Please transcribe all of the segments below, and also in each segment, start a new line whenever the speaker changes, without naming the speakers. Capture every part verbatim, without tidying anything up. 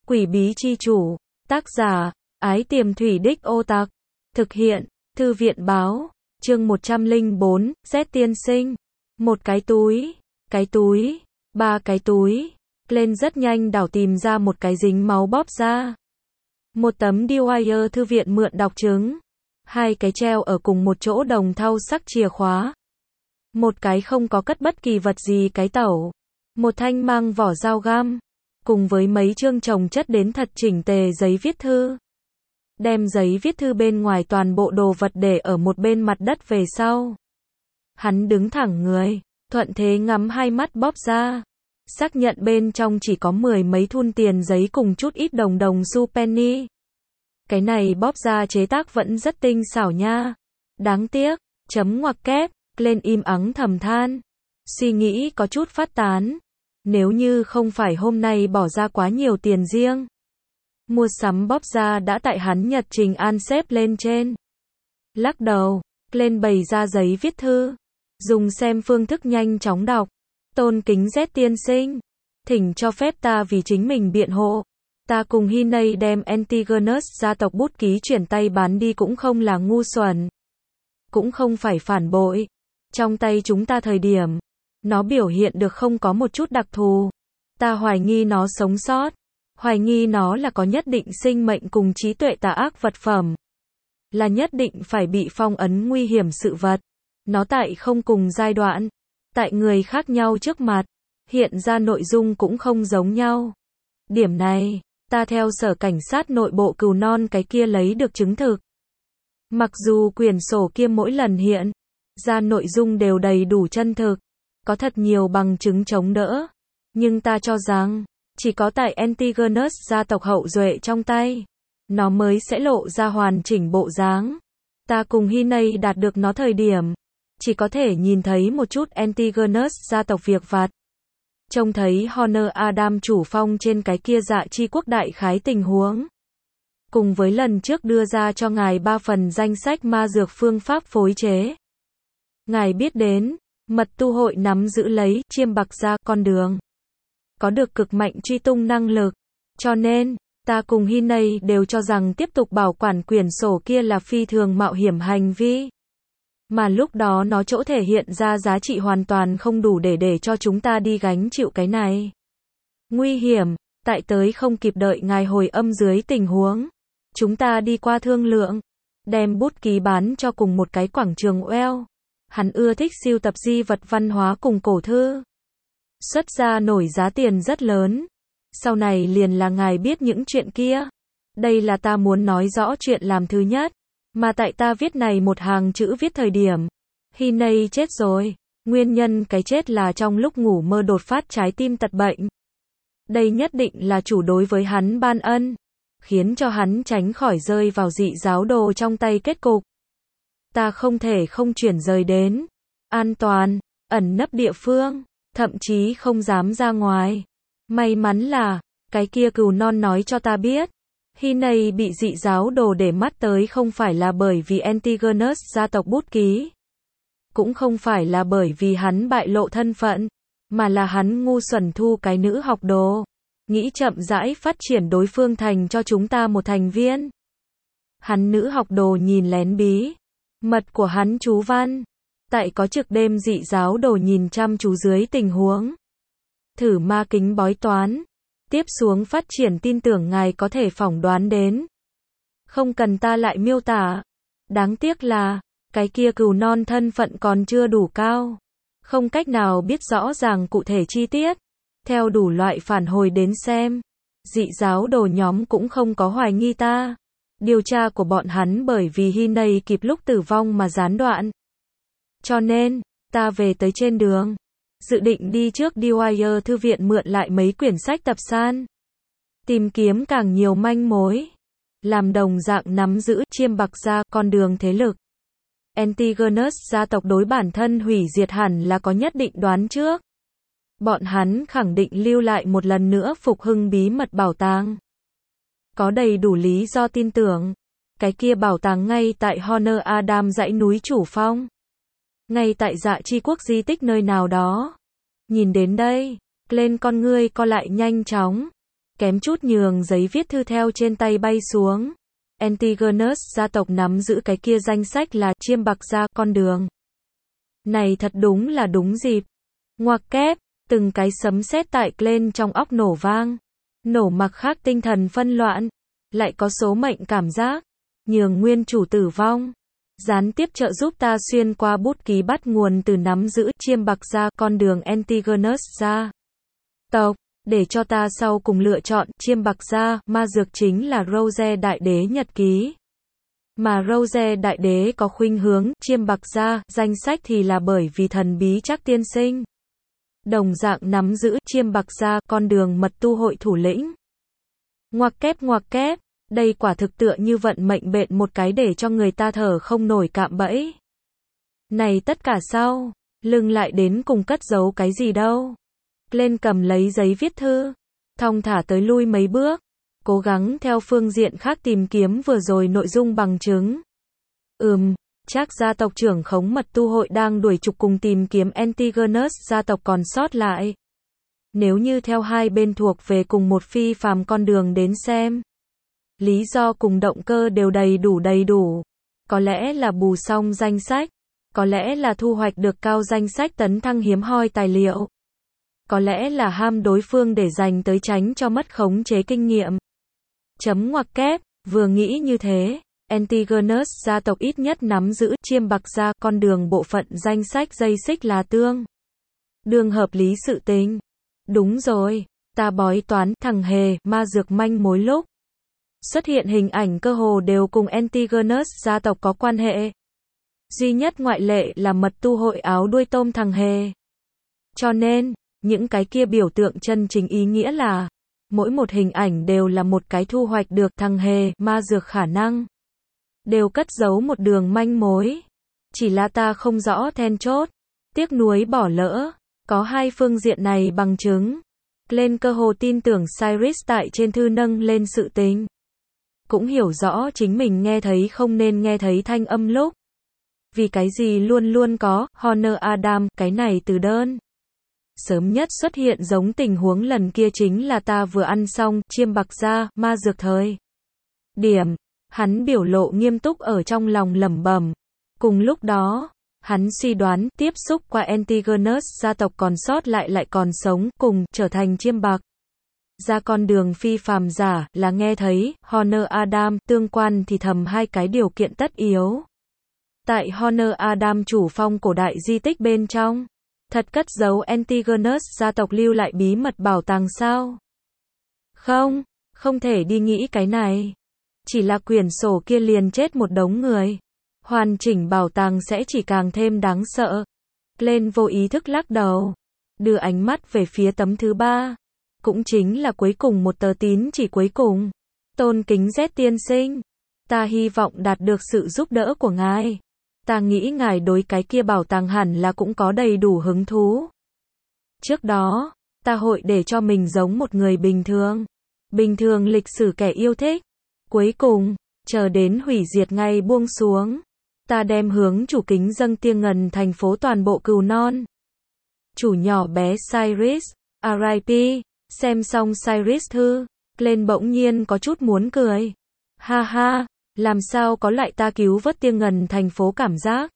Quỷ bí chi chủ. Tác giả, Ái Tiềm Thủy Đích Ô Tặc. Thực hiện, Thư viện báo. Chương một trăm lẻ bốn, Z tiên sinh. Một cái túi, cái túi, ba cái túi. Glenn rất nhanh đảo tìm ra một cái dính máu bóp ra. Một tấm Dwyer thư viện mượn đọc chứng. Hai cái treo ở cùng một chỗ đồng thau sắc chìa khóa. Một cái không có cất bất kỳ vật gì cái tẩu. Một thanh mang vỏ dao găm. Cùng với mấy chương chồng chất đến thật chỉnh tề giấy viết thư. Đem giấy viết thư bên ngoài toàn bộ đồ vật để ở một bên mặt đất về sau. Hắn đứng thẳng người, thuận thế ngắm hai mắt bóp ra. Xác nhận bên trong chỉ có mười mấy thun tiền giấy cùng chút ít đồng đồng xu penny. Cái này bóp ra chế tác vẫn rất tinh xảo nha. Đáng tiếc, chấm ngoặc kép, lên im ắng thầm than. Suy nghĩ có chút phát tán. Nếu như không phải hôm nay bỏ ra quá nhiều tiền riêng. Mua sắm bóp ra đã tại hắn nhật trình an xếp lên trên. Lắc đầu, lên bày ra giấy viết thư. Dùng xem phương thức nhanh chóng đọc. Tôn kính Z tiên sinh. Thỉnh cho phép ta vì chính mình biện hộ. Ta cùng Hinay đem Antigonus gia tộc bút ký chuyển tay bán đi cũng không là ngu xuẩn. Cũng không phải phản bội. Trong tay chúng ta thời điểm. Nó biểu hiện được không có một chút đặc thù. Ta hoài nghi nó sống sót. Hoài nghi nó là có nhất định sinh mệnh cùng trí tuệ tà ác vật phẩm. Là nhất định phải bị phong ấn nguy hiểm sự vật. Nó tại không cùng giai đoạn. Tại người khác nhau trước mặt. Hiện ra nội dung cũng không giống nhau. Điểm này, ta theo sở cảnh sát nội bộ Cừu Non cái kia lấy được chứng thực. Mặc dù quyển sổ kia mỗi lần hiện ra nội dung đều đầy đủ chân thực. Có thật nhiều bằng chứng chống đỡ. Nhưng ta cho rằng, chỉ có tại Antigonus gia tộc hậu duệ trong tay, nó mới sẽ lộ ra hoàn chỉnh bộ dáng. Ta cùng Hinay đạt được nó thời điểm, chỉ có thể nhìn thấy một chút Antigonus gia tộc việc vặt. Trông thấy Honor Adam chủ phong trên cái kia dạ chi quốc đại khái tình huống. Cùng với lần trước đưa ra cho ngài ba phần danh sách ma dược phương pháp phối chế. Ngài biết đến, mật tu hội nắm giữ lấy, chiêm bạc ra con đường. Có được cực mạnh truy tung năng lực. Cho nên, ta cùng Hinay đều cho rằng tiếp tục bảo quản quyển sổ kia là phi thường mạo hiểm hành vi. Mà lúc đó nó chỗ thể hiện ra giá trị hoàn toàn không đủ để để cho chúng ta đi gánh chịu cái này. Nguy hiểm, tại tới không kịp đợi ngài hồi âm dưới tình huống. Chúng ta đi qua thương lượng. Đem bút ký bán cho cùng một cái quảng trường well. Hắn ưa thích sưu tập di vật văn hóa cùng cổ thư. Xuất ra nổi giá tiền rất lớn. Sau này liền là ngài biết những chuyện kia. Đây là ta muốn nói rõ chuyện làm thứ nhất. Mà tại ta viết này một hàng chữ viết thời điểm. Hinay chết rồi. Nguyên nhân cái chết là trong lúc ngủ mơ đột phát trái tim tật bệnh. Đây nhất định là chủ đối với hắn ban ân. Khiến cho hắn tránh khỏi rơi vào dị giáo đồ trong tay kết cục. Ta không thể không chuyển rời đến. An toàn, ẩn nấp địa phương. Thậm chí không dám ra ngoài. May mắn là, cái kia Cừu Non nói cho ta biết. Hinay bị dị giáo đồ để mắt tới không phải là bởi vì Antigonus gia tộc bút ký. Cũng không phải là bởi vì hắn bại lộ thân phận. Mà là hắn ngu xuẩn thu cái nữ học đồ. Nghĩ chậm rãi phát triển đối phương thành cho chúng ta một thành viên. Hắn nữ học đồ nhìn lén bí mật của hắn chú văn. Tại có trực đêm dị giáo đồ nhìn chăm chú dưới tình huống. Thử ma kính bói toán. Tiếp xuống phát triển tin tưởng ngài có thể phỏng đoán đến. Không cần ta lại miêu tả. Đáng tiếc là, cái kia Cừu Non thân phận còn chưa đủ cao. Không cách nào biết rõ ràng cụ thể chi tiết. Theo đủ loại phản hồi đến xem. Dị giáo đồ nhóm cũng không có hoài nghi ta. Điều tra của bọn hắn bởi vì Hinay kịp lúc tử vong mà gián đoạn. Cho nên, ta về tới trên đường. Dự định đi trước Dwyer thư viện mượn lại mấy quyển sách tập san. Tìm kiếm càng nhiều manh mối. Làm đồng dạng nắm giữ chiêm bạc ra con đường thế lực. Antigonus gia tộc đối bản thân hủy diệt hẳn là có nhất định đoán trước. Bọn hắn khẳng định lưu lại một lần nữa phục hưng bí mật bảo tàng. Có đầy đủ lý do tin tưởng. Cái kia bảo tàng ngay tại Honor Adam dãy núi chủ phong. Ngay tại dạ chi quốc di tích nơi nào đó. Nhìn đến đây, lên con ngươi co lại nhanh chóng. kém chút nhường giấy viết thư theo trên tay bay xuống. Antigonus gia tộc nắm giữ cái kia danh sách là chiêm bạc gia con đường. Này thật đúng là đúng dịp. Ngoặc kép, từng cái sấm sét tại lên trong óc nổ vang. Nổ mặc khác tinh thần phân loạn, lại có số mệnh cảm giác, nhường nguyên chủ tử vong. Gián tiếp trợ giúp ta xuyên qua bút ký bắt nguồn từ nắm giữ chiêm bạc gia con đường Antigonus gia tộc, để cho ta sau cùng lựa chọn chiêm bạc gia, ma dược chính là Rose đại đế nhật ký. Mà Rose đại đế có khuynh hướng chiêm bạc gia, danh sách thì là bởi vì thần bí Trác tiên sinh. Đồng dạng nắm giữ chiêm bạc gia con đường mật tu hội thủ lĩnh. Ngoặc kép ngoặc kép, đây quả thực tựa như vận mệnh bện một cái để cho người ta thở không nổi cạm bẫy. Này tất cả sau, lưng lại đến cùng cất giấu cái gì đâu. Lên cầm lấy giấy viết thư, thong thả tới lui mấy bước, cố gắng theo phương diện khác tìm kiếm vừa rồi nội dung bằng chứng. Ừm, Trác gia tộc trưởng khống mật tu hội đang đuổi trục cùng tìm kiếm Antigonus gia tộc còn sót lại. Nếu như theo hai bên thuộc về cùng một phi phàm con đường đến xem, lý do cùng động cơ đều đầy đủ đầy đủ. Có lẽ là bù xong danh sách, có lẽ là thu hoạch được cao danh sách tấn thăng hiếm hoi tài liệu, có lẽ là ham đối phương để dành tới tránh cho mất khống chế kinh nghiệm. Chấm ngoặc kép, vừa nghĩ như thế, Antigonus gia tộc ít nhất nắm giữ chiêm bạc gia con đường bộ phận danh sách dây xích là tương đương hợp lý sự tình. Đúng rồi, ta bói toán thằng hề ma dược manh mối lúc xuất hiện hình ảnh cơ hồ đều cùng Antigonus gia tộc có quan hệ. Duy nhất ngoại lệ là mật tu hội áo đuôi tôm thằng hề. Cho nên, những cái kia biểu tượng chân chính ý nghĩa là, mỗi một hình ảnh đều là một cái thu hoạch được thằng hề ma dược khả năng. Đều cất giấu một đường manh mối. Chỉ là ta không rõ then chốt. Tiếc nuối bỏ lỡ. Có hai phương diện này bằng chứng. Lên cơ hồ tin tưởng Cyrus tại trên thư nâng lên sự tình. Cũng hiểu rõ chính mình nghe thấy không nên nghe thấy thanh âm lúc. Vì cái gì luôn luôn có Honor Adam cái này từ đơn. Sớm nhất xuất hiện giống tình huống lần kia chính là ta vừa ăn xong chiêm bạc gia ma dược thời điểm. Hắn biểu lộ nghiêm túc ở trong lòng lẩm bẩm. Cùng lúc đó, hắn suy đoán tiếp xúc qua Antigonus gia tộc còn sót lại lại còn sống cùng trở thành chiêm bạc gia con đường phi phàm giả là nghe thấy Honor Adam tương quan thì thầm hai cái điều kiện tất yếu. Tại Honor Adam chủ phong cổ đại di tích bên trong, thật cất giấu Antigonus gia tộc lưu lại bí mật bảo tàng sao? Không, không thể đi nghĩ cái này. Chỉ là quyển sổ kia liền chết một đống người. Hoàn chỉnh bảo tàng sẽ chỉ càng thêm đáng sợ. Lên vô ý thức lắc đầu. Đưa ánh mắt về phía tấm thứ ba. Cũng chính là cuối cùng một tờ tín chỉ cuối cùng. Tôn kính Z tiên sinh. Ta hy vọng đạt được sự giúp đỡ của ngài. Ta nghĩ ngài đối cái kia bảo tàng hẳn là cũng có đầy đủ hứng thú. Trước đó, ta hội để cho mình giống một người bình thường. Bình thường lịch sử kẻ yêu thích. Cuối cùng, chờ đến hủy diệt ngày buông xuống. Ta đem hướng chủ kính dâng tiêng ngần thành phố toàn bộ cừu non. Chủ nhỏ bé Cyrus, R I P, xem xong Cyrus thư, lên bỗng nhiên có chút muốn cười. Ha ha, làm sao có lại ta cứu vớt tiêng ngần thành phố cảm giác.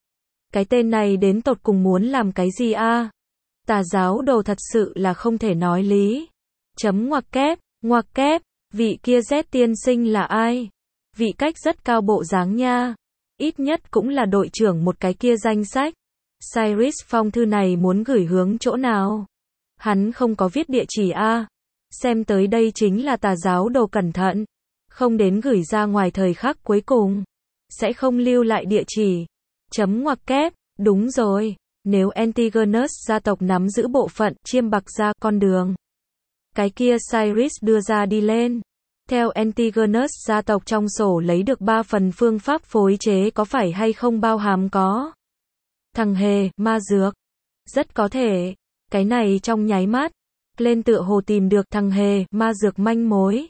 Cái tên này đến tột cùng muốn làm cái gì a? À? Tà giáo đồ thật sự là không thể nói lý. Chấm ngoặc kép, ngoặc kép, vị kia Z tiên sinh là ai? Vị cách rất cao bộ dáng nha. Ít nhất cũng là đội trưởng một cái kia danh sách. Cyrus phong thư này muốn gửi hướng chỗ nào? Hắn không có viết địa chỉ a. À? Xem tới đây chính là tà giáo đồ cẩn thận. Không đến gửi ra ngoài thời khắc cuối cùng. Sẽ không lưu lại địa chỉ. Chấm ngoặc kép, đúng rồi. Nếu Antigonus gia tộc nắm giữ bộ phận chiêm bạc gia con đường. Cái kia Cyrus đưa ra đi lên. Theo Antigonus gia tộc trong sổ lấy được ba phần phương pháp phối chế có phải hay không bao hàm có. Thằng hề, ma dược. Rất có thể. Cái này trong nháy mắt. Lên tựa hồ tìm được thằng hề, ma dược manh mối.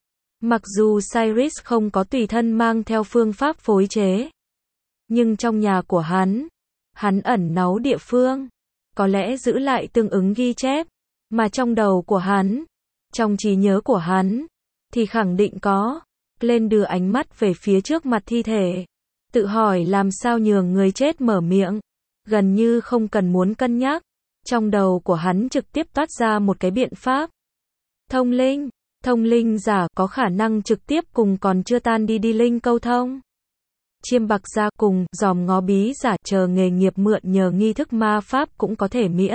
Mặc dù Cyrus không có tùy thân mang theo phương pháp phối chế. Nhưng trong nhà của hắn, hắn ẩn náu địa phương. Có lẽ giữ lại tương ứng ghi chép. Mà trong đầu của hắn, Trong trí nhớ của hắn, thì khẳng định có. Lên đưa ánh mắt về phía trước mặt thi thể. Tự hỏi làm sao nhường người chết mở miệng. Gần như không cần muốn cân nhắc. Trong đầu của hắn trực tiếp toát ra một cái biện pháp. Thông linh. Thông linh giả có khả năng trực tiếp cùng còn chưa tan đi đi linh câu thông. Chiêm bạc gia cùng, dòm ngó bí giả chờ nghề nghiệp mượn nhờ nghi thức ma pháp cũng có thể miễn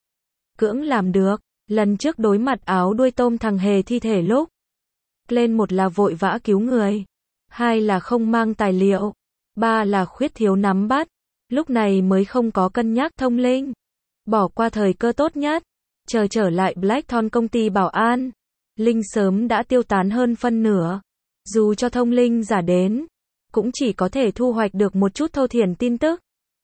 cưỡng làm được. Lần trước đối mặt áo đuôi tôm thằng hề thi thể lúc. Lên một là vội vã cứu người. Hai là không mang tài liệu. Ba là khuyết thiếu nắm bắt. Lúc này mới không có cân nhắc thông linh. Bỏ qua thời cơ tốt nhất. Chờ trở lại Blackthorn công ty bảo an. Linh sớm đã tiêu tán hơn phân nửa. Dù cho thông linh giả đến, cũng chỉ có thể thu hoạch được một chút thô thiển tin tức.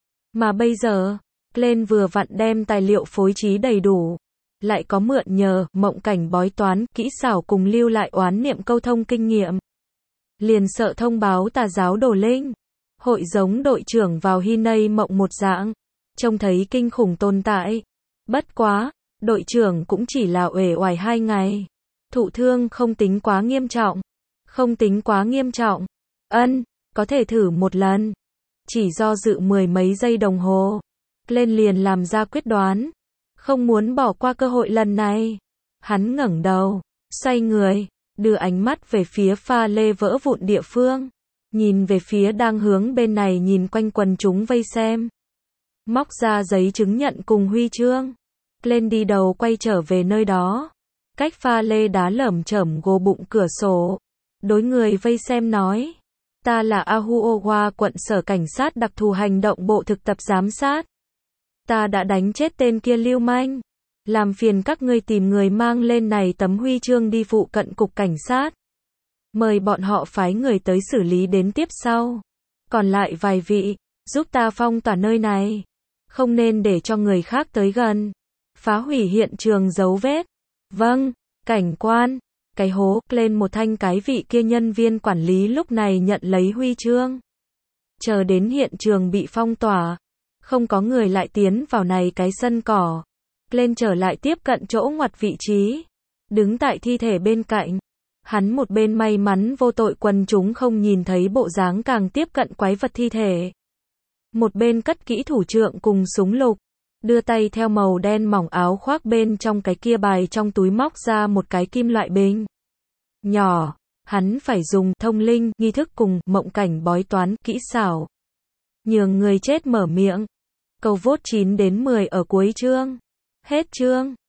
Mà bây giờ, Glenn vừa vặn đem tài liệu phối trí đầy đủ. Lại có mượn nhờ, mộng cảnh bói toán, kỹ xảo cùng lưu lại oán niệm câu thông kinh nghiệm. Liền sợ thông báo tà giáo đổ linh. Hội giống đội trưởng vào Hinay mộng một dạng. Trông thấy kinh khủng tồn tại. Bất quá, đội trưởng cũng chỉ là uể oải hai ngày. Thụ thương không tính quá nghiêm trọng. Không tính quá nghiêm trọng. Ân, có thể thử một lần. Chỉ do dự mười mấy giây đồng hồ. Lên liền làm ra quyết đoán. Không muốn bỏ qua cơ hội lần này. Hắn ngẩng đầu, xoay người, đưa ánh mắt về phía pha lê vỡ vụn địa phương. Nhìn về phía đang hướng bên này nhìn quanh quần chúng vây xem. Móc ra giấy chứng nhận cùng huy chương. Lên đi đầu quay trở về nơi đó. Cách pha lê đá lởm chởm gồ bụng cửa sổ. Đối người vây xem nói. Ta là Ahuowa quận sở cảnh sát đặc thù hành động bộ thực tập giám sát. Ta đã đánh chết tên kia lưu manh. Làm phiền các ngươi tìm người mang lên này tấm huy chương đi phụ cận cục cảnh sát. Mời bọn họ phái người tới xử lý đến tiếp sau. Còn lại vài vị, giúp ta phong tỏa nơi này. Không nên để cho người khác tới gần. Phá hủy hiện trường dấu vết. Vâng, cảnh quan. Cái hố, lên một thanh cái vị kia nhân viên quản lý lúc này nhận lấy huy chương. Chờ đến hiện trường bị phong tỏa. Không có người lại tiến vào này cái sân cỏ. Lên trở lại tiếp cận chỗ ngoặt vị trí. Đứng tại thi thể bên cạnh. Hắn một bên may mắn vô tội quần chúng không nhìn thấy bộ dáng càng tiếp cận quái vật thi thể. Một bên cất kỹ thủ trượng cùng súng lục. Đưa tay theo màu đen mỏng áo khoác bên trong cái kia bài trong túi móc ra một cái kim loại bình. Nhỏ. Hắn phải dùng thông linh, nghi thức cùng mộng cảnh bói toán, kỹ xảo. Nhường người chết mở miệng. Câu vote chín đến mười ở cuối chương. Hết chương.